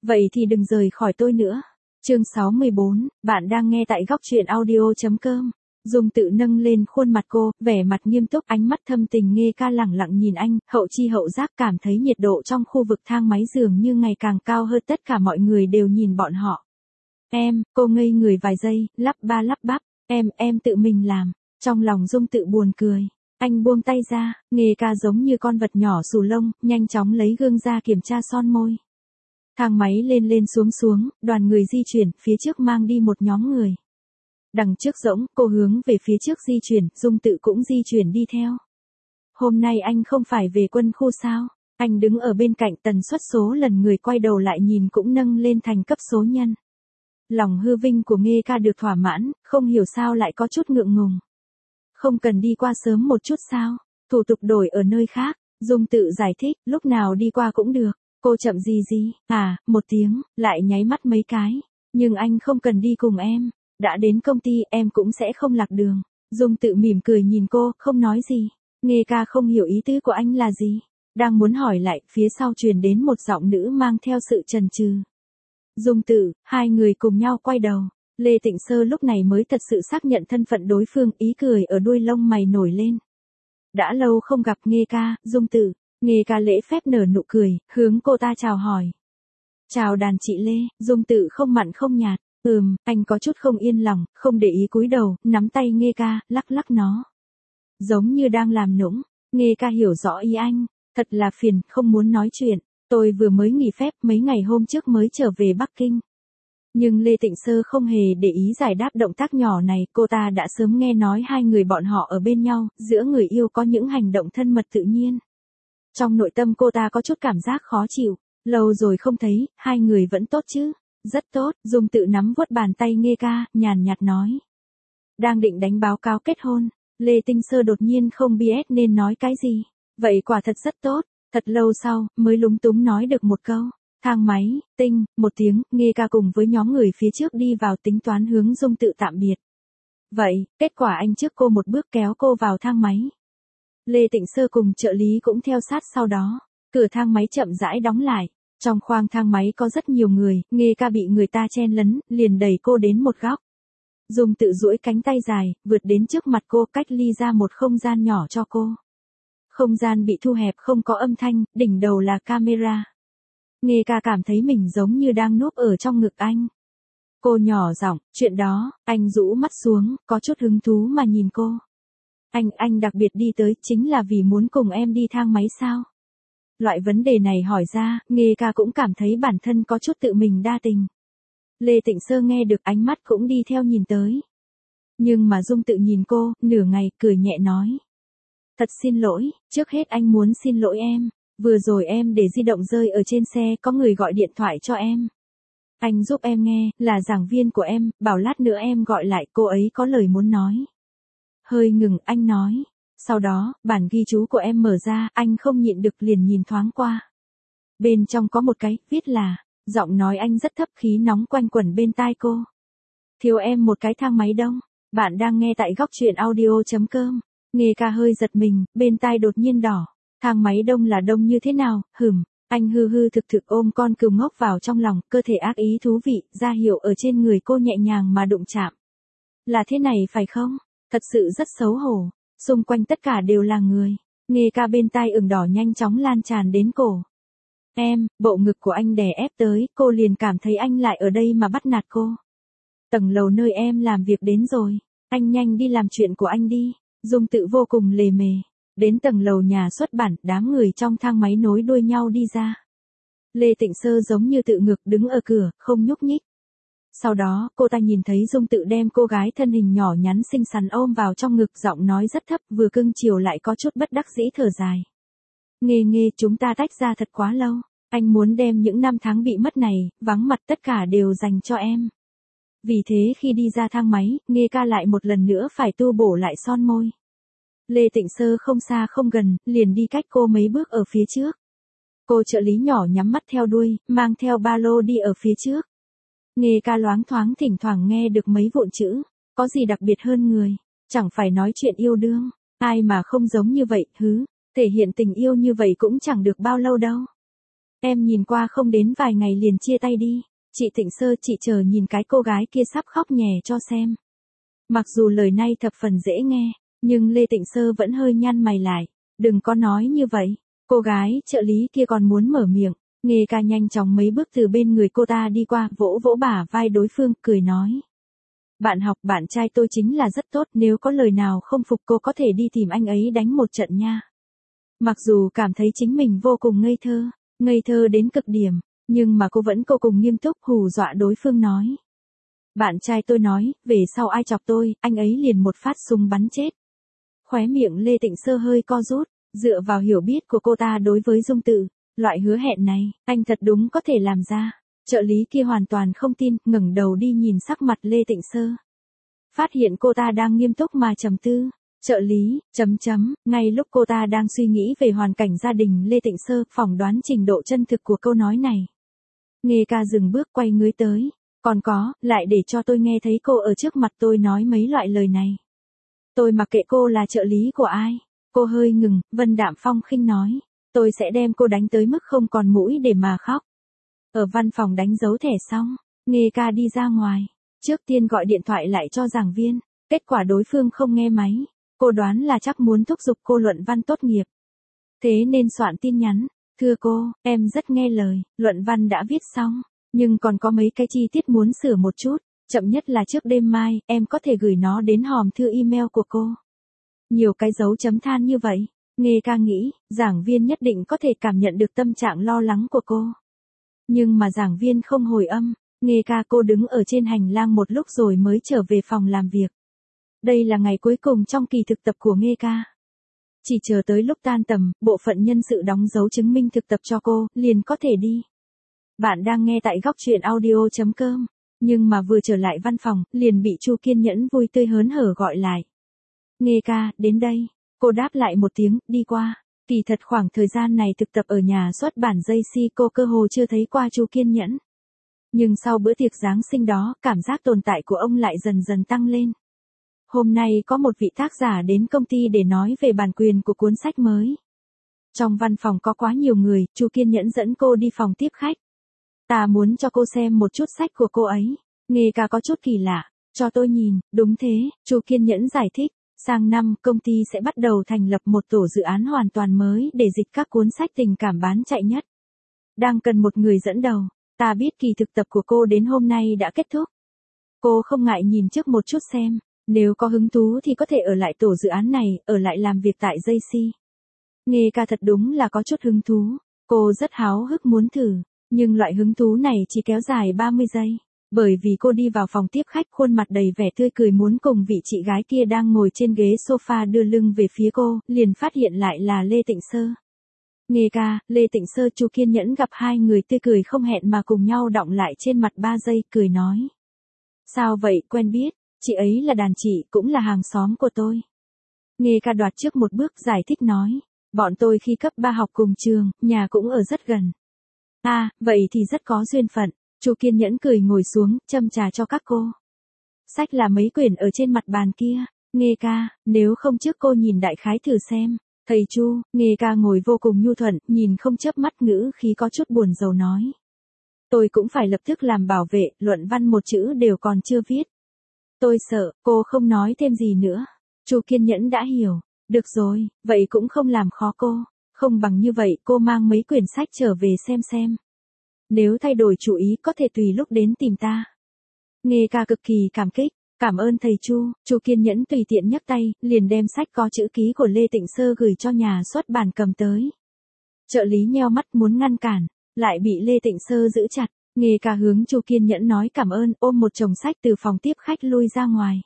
Vậy thì đừng rời khỏi tôi nữa. Chương 64, bạn đang nghe tại góc truyện audio.com. Dung Tự nâng lên khuôn mặt cô, vẻ mặt nghiêm túc, ánh mắt thâm tình. Nghe ca lẳng lặng nhìn anh, hậu chi hậu giác cảm thấy nhiệt độ trong khu vực thang máy dường như ngày càng cao hơn, tất cả mọi người đều nhìn bọn họ. Cô ngây người vài giây, lắp ba lắp bắp, em tự mình làm. Trong lòng Dung Tự buồn cười. Anh buông tay ra, Nghe ca giống như con vật nhỏ xù lông, nhanh chóng lấy gương ra kiểm tra son môi. Thang máy lên lên xuống xuống, đoàn người di chuyển, phía trước mang đi một nhóm người. Đằng trước rỗng, cô hướng về phía trước di chuyển, Dung Tự cũng di chuyển đi theo. Hôm nay anh không phải về quân khu sao? Anh đứng ở bên cạnh, tần suất số lần người quay đầu lại nhìn cũng nâng lên thành cấp số nhân. Lòng hư vinh của Nghe ca được thỏa mãn, không hiểu sao lại có chút ngượng ngùng. Không cần đi qua sớm một chút sao? Thủ tục đổi ở nơi khác. Dung Tự giải thích, lúc nào đi qua cũng được. Cô chậm gì, một tiếng, lại nháy mắt mấy cái. Nhưng anh không cần đi cùng em. Đã đến công ty em cũng sẽ không lạc đường. Dung Tự mỉm cười nhìn cô, không nói gì. Nghe ca không hiểu ý tứ của anh là gì. Đang muốn hỏi lại, phía sau truyền đến một giọng nữ mang theo sự chần chừ. Dung Tự, hai người cùng nhau quay đầu. Lê Tịnh Sơ lúc này mới thật sự xác nhận thân phận đối phương, ý cười ở đuôi lông mày nổi lên. Đã lâu không gặp Nghe ca, Dung Tự. Nghe ca lễ phép nở nụ cười, hướng cô ta chào hỏi. Chào đàn chị Lê. Dung Tự không mặn không nhạt. Anh có chút không yên lòng, không để ý cúi đầu, nắm tay Nghe ca, lắc lắc nó. Giống như đang làm nũng. Nghe ca hiểu rõ ý anh. Thật là phiền, không muốn nói chuyện. Tôi vừa mới nghỉ phép, mấy ngày hôm trước mới trở về Bắc Kinh. Nhưng Lê Tịnh Sơ không hề để ý giải đáp động tác nhỏ này, cô ta đã sớm nghe nói hai người bọn họ ở bên nhau, giữa người yêu có những hành động thân mật tự nhiên. Trong nội tâm cô ta có chút cảm giác khó chịu, lâu rồi không thấy, hai người vẫn tốt chứ? Rất tốt. Dung Tự nắm vuốt bàn tay Nghe ca, nhàn nhạt nói. Đang định đánh báo cáo kết hôn, Lê Tịnh Sơ đột nhiên không biết nên nói cái gì. Vậy quả thật rất tốt. Thật lâu sau, mới lúng túng nói được một câu. Thang máy, tinh, một tiếng, Nghe ca cùng với nhóm người phía trước đi vào, tính toán hướng Dung Tự tạm biệt. Vậy, kết quả anh trước cô một bước kéo cô vào thang máy. Lê Tịnh Sơ cùng trợ lý cũng theo sát sau đó. Cửa thang máy chậm rãi đóng lại. Trong khoang thang máy có rất nhiều người, Nghe ca bị người ta chen lấn, liền đẩy cô đến một góc. Dung Tự duỗi cánh tay dài, vượt đến trước mặt cô, cách ly ra một không gian nhỏ cho cô. Không gian bị thu hẹp, không có âm thanh, đỉnh đầu là camera. Nghe ca cảm thấy mình giống như đang núp ở trong ngực anh. Cô nhỏ giọng, chuyện đó. Anh rũ mắt xuống, có chút hứng thú mà nhìn cô. Anh đặc biệt đi tới, chính là vì muốn cùng em đi thang máy sao? Loại vấn đề này hỏi ra, Nghe ca cũng cảm thấy bản thân có chút tự mình đa tình. Lê Tịnh Sơ nghe được, ánh mắt cũng đi theo nhìn tới. Nhưng mà Dung Tự nhìn cô, nửa ngày, cười nhẹ nói. Thật xin lỗi, trước hết anh muốn xin lỗi em. Vừa rồi em để di động rơi ở trên xe, có người gọi điện thoại cho em. Anh giúp em nghe, là giảng viên của em, bảo lát nữa em gọi lại, cô ấy có lời muốn nói. Hơi ngừng, anh nói. Sau đó, bản ghi chú của em mở ra, anh không nhịn được liền nhìn thoáng qua. Bên trong có một cái, viết là, giọng nói anh rất thấp, khí nóng quanh quẩn bên tai cô. Thiếu em một cái thang máy đông. Bạn đang nghe tại góc truyện audio.com. Nghe ca hơi giật mình, bên tai đột nhiên đỏ. Thang máy đông là đông như thế nào? Anh hư hư thực thực ôm con cừu ngốc vào trong lòng, cơ thể ác ý thú vị, ra hiệu ở trên người cô nhẹ nhàng mà đụng chạm. Là thế này phải không? Thật sự rất xấu hổ. Xung quanh tất cả đều là người. Nghe ca bên tai ửng đỏ nhanh chóng lan tràn đến cổ. Bộ ngực của anh đè ép tới, cô liền cảm thấy anh lại ở đây mà bắt nạt cô. Tầng lầu nơi em làm việc đến rồi. Anh nhanh đi làm chuyện của anh đi. Dung Tự vô cùng lề mề. Đến tầng lầu nhà xuất bản, đám người trong thang máy nối đuôi nhau đi ra. Lê Tịnh Sơ giống như tự ngực đứng ở cửa, không nhúc nhích. Sau đó, cô ta nhìn thấy Dung Tự đem cô gái thân hình nhỏ nhắn xinh xắn ôm vào trong ngực, giọng nói rất thấp, vừa cưng chiều lại có chút bất đắc dĩ thở dài. Nghe, chúng ta tách ra thật quá lâu. Anh muốn đem những năm tháng bị mất này, vắng mặt tất cả đều dành cho em. Vì thế khi đi ra thang máy, Nghe ca lại một lần nữa phải tu bổ lại son môi. Lê Tịnh Sơ không xa không gần, liền đi cách cô mấy bước ở phía trước. Cô trợ lý nhỏ nhắm mắt theo đuôi, mang theo ba lô đi ở phía trước. Nghe ca loáng thoáng thỉnh thoảng nghe được mấy vụn chữ, có gì đặc biệt hơn người, chẳng phải nói chuyện yêu đương, ai mà không giống như vậy, thể hiện tình yêu như vậy cũng chẳng được bao lâu đâu. em nhìn qua không đến vài ngày liền chia tay đi. Chị Tịnh Sơ, chị chờ nhìn cái cô gái kia sắp khóc nhè cho xem. Mặc dù lời này thập phần dễ nghe, nhưng Lê Tịnh Sơ vẫn hơi nhăn mày lại. Đừng có nói như vậy. Cô gái trợ lý kia còn muốn mở miệng. Nghê ca nhanh chóng mấy bước từ bên người cô ta đi qua, vỗ vỗ bả vai đối phương, cười nói. Bạn học, bạn trai tôi chính là rất tốt, nếu có lời nào không phục cô có thể đi tìm anh ấy đánh một trận nha. Mặc dù cảm thấy chính mình vô cùng ngây thơ đến cực điểm, nhưng mà cô vẫn vô cùng nghiêm túc hù dọa đối phương nói. Bạn trai tôi nói, về sau ai chọc tôi, anh ấy liền một phát súng bắn chết. Khóe miệng Lê Tịnh Sơ hơi co rút, dựa vào hiểu biết của cô ta đối với Dung Tự, loại hứa hẹn này, anh thật đúng có thể làm ra. Trợ lý kia hoàn toàn không tin, ngẩng đầu đi nhìn sắc mặt Lê Tịnh Sơ. Phát hiện cô ta đang nghiêm túc mà trầm tư. Trợ lý, ngay lúc cô ta đang suy nghĩ về hoàn cảnh gia đình Lê Tịnh Sơ, phỏng đoán trình độ chân thực của câu nói này. Nghê ca dừng bước quay người tới. Còn có, lại để cho tôi nghe thấy cô ở trước mặt tôi nói mấy loại lời này. Tôi mặc kệ cô là trợ lý của ai. Cô hơi ngừng, Vân Đạm Phong khinh nói. Tôi sẽ đem cô đánh tới mức không còn mũi để mà khóc. Ở văn phòng đánh dấu thẻ xong, Nghê ca đi ra ngoài. Trước tiên gọi điện thoại lại cho giảng viên. Kết quả đối phương không nghe máy. Cô đoán là chắc muốn thúc giục cô luận văn tốt nghiệp. Thế nên soạn tin nhắn. Thưa cô, em rất nghe lời, luận văn đã viết xong. Nhưng còn có mấy cái chi tiết muốn sửa một chút. Chậm nhất là trước đêm mai, em có thể gửi nó đến hòm thư email của cô. Nhiều cái dấu chấm than như vậy. Nghê ca nghĩ, giảng viên nhất định có thể cảm nhận được tâm trạng lo lắng của cô. Nhưng mà giảng viên không hồi âm. Nghê ca cô đứng ở trên hành lang một lúc rồi mới trở về phòng làm việc. Đây là ngày cuối cùng trong kỳ thực tập của Nghê ca. Chỉ chờ tới lúc tan tầm, bộ phận nhân sự đóng dấu chứng minh thực tập cho cô, liền có thể đi. Bạn đang nghe tại góc truyện audio.com. Nhưng mà vừa trở lại văn phòng, liền bị Chu Kiên Nhẫn vui tươi hớn hở gọi lại. Nghê ca, đến đây. Cô đáp lại một tiếng, đi qua. Kỳ thật khoảng thời gian này thực tập ở nhà xuất bản JC cô cơ hồ chưa thấy qua Chu Kiên Nhẫn. Nhưng sau bữa tiệc Giáng sinh đó, cảm giác tồn tại của ông lại dần dần tăng lên. Hôm nay có một vị tác giả đến công ty để nói về bản quyền của cuốn sách mới. Trong văn phòng có quá nhiều người, Chu Kiên Nhẫn dẫn cô đi phòng tiếp khách. Ta muốn cho cô xem một chút sách của cô ấy. Nghê ca có chút kỳ lạ. Cho tôi nhìn, đúng thế, Chu Kiên Nhẫn giải thích. Sang năm, công ty sẽ bắt đầu thành lập một tổ dự án hoàn toàn mới để dịch các cuốn sách tình cảm bán chạy nhất. Đang cần một người dẫn đầu. Ta biết kỳ thực tập của cô đến hôm nay đã kết thúc. Cô không ngại nhìn trước một chút xem. Nếu có hứng thú thì có thể ở lại tổ dự án này, ở lại làm việc tại JC. Nghê ca thật đúng là có chút hứng thú. Cô rất háo hức muốn thử. Nhưng loại hứng thú này chỉ kéo dài 30 giây. Bởi vì cô đi vào phòng tiếp khách khuôn mặt đầy vẻ tươi cười muốn cùng vị chị gái kia đang ngồi trên ghế sofa đưa lưng về phía cô, liền phát hiện lại là Lê Tịnh Sơ. Nghê ca, Lê Tịnh Sơ, Chu Kiên Nhẫn gặp hai đôi tươi cười không hẹn mà cùng nhau đọng lại trên mặt 3 giây, cười nói. Sao vậy, quen biết, chị ấy là đàn chị, cũng là hàng xóm của tôi. Nghê ca đoạt trước một bước giải thích nói. Bọn tôi khi cấp 3 học cùng trường, nhà cũng ở rất gần. À, vậy thì rất có duyên phận. Chu Kiên Nhẫn cười ngồi xuống, châm trà cho các cô. Sách là mấy quyển ở trên mặt bàn kia. Nghê ca, nếu không trước cô nhìn đại khái thử xem. Thầy Chu, Nghê ca ngồi vô cùng nhu thuận, nhìn không chớp mắt, ngữ khí có chút buồn rầu nói. Tôi cũng phải lập tức làm bảo vệ, luận văn một chữ đều còn chưa viết. Tôi sợ, cô không nói thêm gì nữa. Chu Kiên Nhẫn đã hiểu. Được rồi, vậy cũng không làm khó cô. Không bằng như vậy, cô mang mấy quyển sách trở về xem. Nếu thay đổi chủ ý có thể tùy lúc đến tìm ta. Nghê ca cực kỳ cảm kích. Cảm ơn thầy Chu. Chu Kiên Nhẫn tùy tiện nhấc tay, liền đem sách có chữ ký của Lê Tịnh Sơ gửi cho nhà xuất bản cầm tới. Trợ lý nheo mắt muốn ngăn cản, lại bị Lê Tịnh Sơ giữ chặt. Nghê ca hướng Chu Kiên Nhẫn nói cảm ơn, ôm một chồng sách từ phòng tiếp khách lui ra ngoài.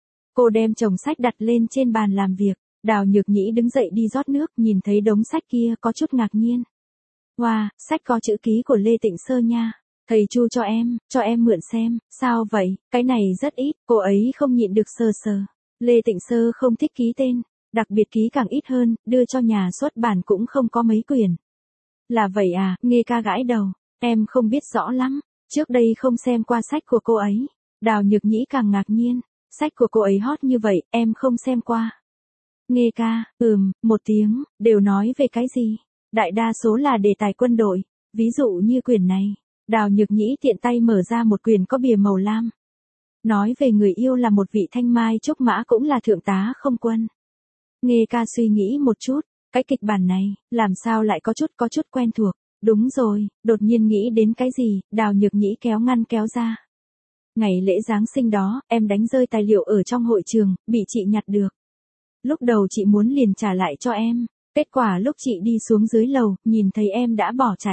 Cô đem chồng sách đặt lên trên bàn làm việc. Đào Nhược Nhĩ đứng dậy đi rót nước, nhìn thấy đống sách kia có chút ngạc nhiên. Wow, sách có chữ ký của Lê Tịnh Sơ nha. Thầy Chu cho em mượn xem. Sao vậy, cái này rất ít, cô ấy không nhịn được sờ. Lê Tịnh Sơ không thích ký tên, đặc biệt ký càng ít hơn, đưa cho nhà xuất bản cũng không có mấy quyển. Là vậy à, Nghê ca gãi đầu, em không biết rõ lắm, trước đây không xem qua sách của cô ấy. Đào Nhược Nhĩ càng ngạc nhiên, sách của cô ấy hot như vậy, em không xem qua. Nghê ca, một tiếng, đều nói về cái gì? Đại đa số là đề tài quân đội, Ví dụ như quyển này, Đào Nhược Nhĩ tiện tay mở ra một quyển có bìa màu lam. Nói về người yêu là một vị thanh mai trúc mã cũng là thượng tá không quân. Nghe ca suy nghĩ một chút, cái kịch bản này, làm sao lại có chút quen thuộc. Đúng rồi, đột nhiên nghĩ đến cái gì, Đào Nhược Nhĩ kéo ngăn kéo ra. Ngày lễ Giáng sinh đó, em đánh rơi tài liệu ở trong hội trường, bị chị nhặt được. Lúc đầu chị muốn liền trả lại cho em, kết quả lúc chị đi xuống dưới lầu, nhìn thấy em đã bỏ chạy.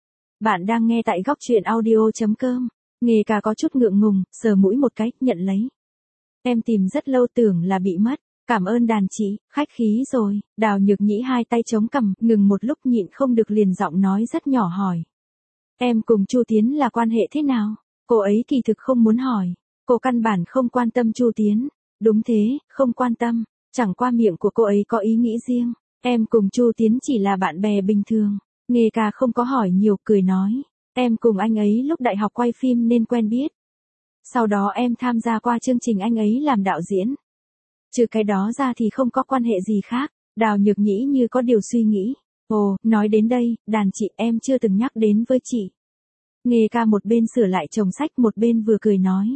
Bạn đang nghe tại góc truyện audio.com. Nghe ca có chút ngượng ngùng, sờ mũi một cái, nhận lấy. Em tìm rất lâu tưởng là bị mất. Cảm ơn đàn chị, khách khí rồi. Đào Nhược Nhĩ hai tay chống cằm, ngừng một lúc nhịn không được liền giọng nói rất nhỏ hỏi. Em cùng Chu Tiến là quan hệ thế nào? Cô ấy kỳ thực không muốn hỏi. Cô căn bản không quan tâm Chu Tiến. Đúng thế, không quan tâm. Chẳng qua miệng của cô ấy có ý nghĩ riêng. Em cùng Chu Tiến chỉ là bạn bè bình thường. Nghe ca không có hỏi nhiều, cười nói. Em cùng anh ấy lúc đại học quay phim nên quen biết. Sau đó em tham gia qua chương trình anh ấy làm đạo diễn. Trừ cái đó ra thì không có quan hệ gì khác. Đào Nhược Nhĩ như có điều suy nghĩ. Ồ, nói đến đây, đàn chị em chưa từng nhắc đến với chị. Nghe ca một bên sửa lại chồng sách một bên vừa cười nói.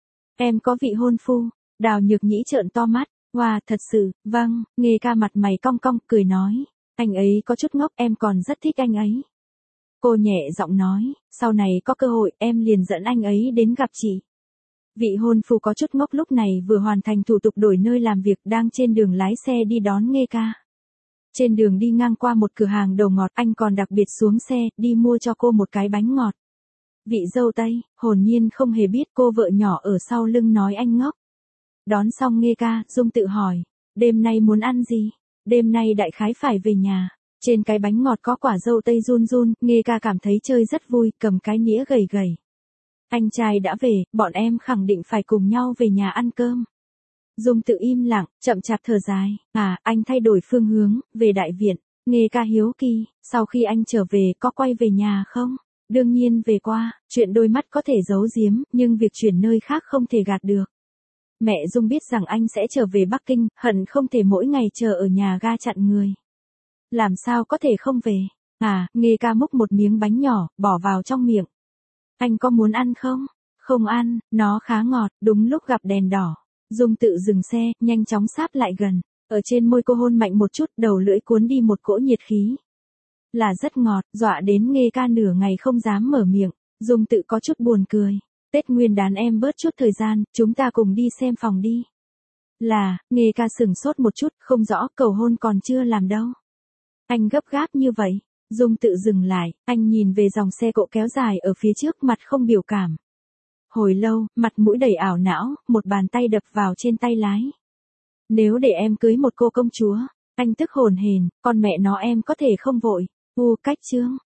Em có vị hôn phu. Đào Nhược Nhĩ trợn to mắt. Wow, thật sự, vâng. Nghe ca mặt mày cong cong, cười nói. Anh ấy có chút ngốc, em còn rất thích anh ấy. Cô nhẹ giọng nói, sau này có cơ hội em liền dẫn anh ấy đến gặp chị. Vị hôn phu có chút ngốc lúc này vừa hoàn thành thủ tục đổi nơi làm việc đang trên đường lái xe đi đón Nghe ca. Trên đường đi ngang qua một cửa hàng đồ ngọt anh còn đặc biệt xuống xe đi mua cho cô một cái bánh ngọt. Vị dâu Tây, hồn nhiên không hề biết cô vợ nhỏ ở sau lưng nói anh ngốc. Đón xong Nghe ca, Dung tự hỏi, đêm nay muốn ăn gì? Đêm nay đại khái phải về nhà. Trên cái bánh ngọt có quả dâu tây run run, Nghe ca cảm thấy chơi rất vui, cầm cái nĩa gầy gầy. Anh trai đã về, bọn em khẳng định phải cùng nhau về nhà ăn cơm. Dung tự im lặng, chậm chạp thở dài. À, anh thay đổi phương hướng, về đại viện. Nghe ca hiếu kỳ, sau khi anh trở về có quay về nhà không? Đương nhiên về qua, chuyện đôi mắt có thể giấu giếm, nhưng việc chuyển nơi khác không thể gạt được. Mẹ Dung biết rằng anh sẽ trở về Bắc Kinh, hận không thể mỗi ngày chờ ở nhà ga chặn người. Làm sao có thể không về? À, Nghe ca múc một miếng bánh nhỏ, bỏ vào trong miệng. Anh có muốn ăn không? Không ăn, nó khá ngọt, đúng lúc gặp đèn đỏ. Dung tự dừng xe, nhanh chóng sáp lại gần. Ở trên môi cô hôn mạnh một chút, đầu lưỡi cuốn đi một cỗ nhiệt khí. Là rất ngọt, dọa đến Nghe ca nửa ngày không dám mở miệng. Dung tự có chút buồn cười. Tết Nguyên đán em bớt chút thời gian, chúng ta cùng đi xem phòng đi. Là, Nghe ca sửng sốt một chút, không rõ, cầu hôn còn chưa làm đâu. Anh gấp gáp như vậy. Dung tự dừng lại, anh nhìn về dòng xe cộ kéo dài ở phía trước, mặt không biểu cảm. Hồi lâu, mặt mũi đầy ảo não, một bàn tay đập vào trên tay lái. Nếu để em cưới một cô công chúa, anh tức hồn hển, con mẹ nó em có thể không vội. Cách chương.